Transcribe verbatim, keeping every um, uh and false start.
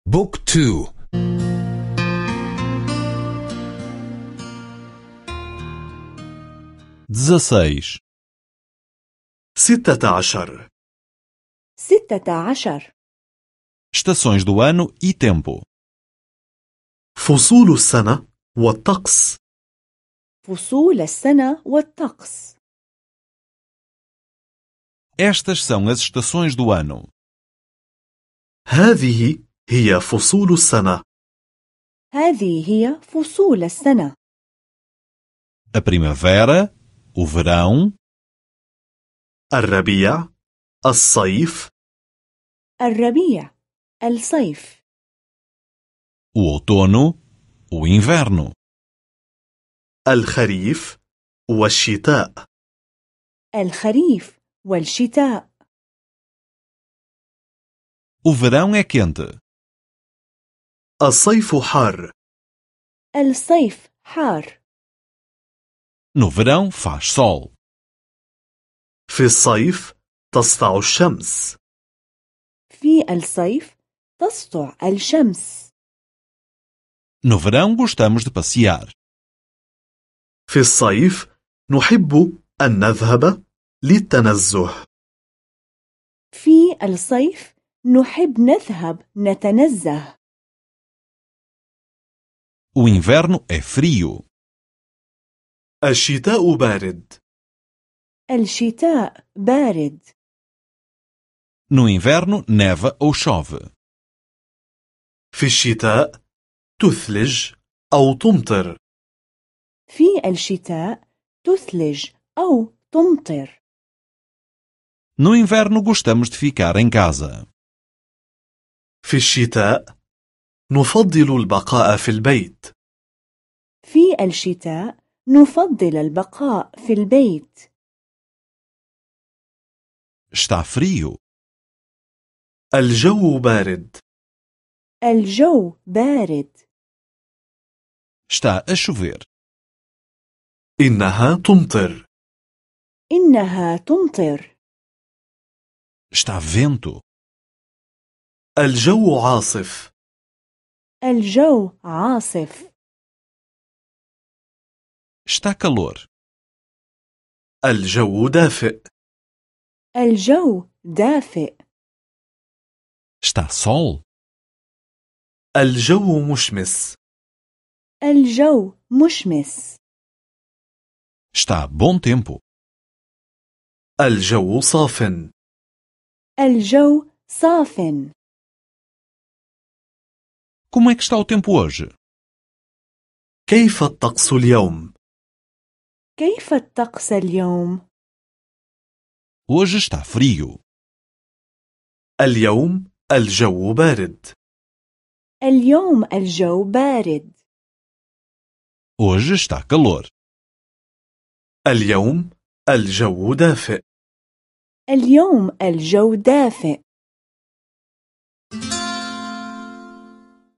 بوك تو. dezesseis, ستة عشر. ستة عشر. estações do ano e tempo. فصول السنة والطقس. فصول السنة والطقس. Estas são as estações do ano: هذه هي فصول السنة. هذه هي فصول السنة: a primavera, o verão, الربيع، الصيف، الربيع، الصيف، o outono, o inverno, الخريف والشتاء. الخريف والشتاء. o verão é quente, الصيف حار. الصيف حار. no verão faz sol, في الصيف تسطع الشمس. في الصيف تسطع الشمس. no verão gostamos de passear, في الصيف نحب أن نذهب للتنزه. في الصيف نحب نذهب نتنزه. o inverno é frio, الشتاء بارد. الشتاء بارد. no inverno neva ou chove, في الشتاء تثلج أو تمطر. في الشتاء تثلج أو تمطر. no inverno gostamos de ficar em casa, في الشتاء نفضل البقاء في البيت. في الشتاء نفضل البقاء في البيت. está frio, الجو بارد. الجو بارد. está a chover, إنها تمطر. إنها تمطر. está vento, الجو عاصف. الجو عاصف. está calor, الجو دافئ. الجو دافئ. está sol, الجو مشمس. الجو مشمس. está bom tempo, الجو صاف. الجو صاف. como é que está o tempo hoje? كيف الطقس اليوم؟ كيف الطقس اليوم؟ hoje está frio, اليوم الجو بارد. اليوم الجو بارد. hoje está calor, اليوم الجو دافئ. اليوم الجو دافئ.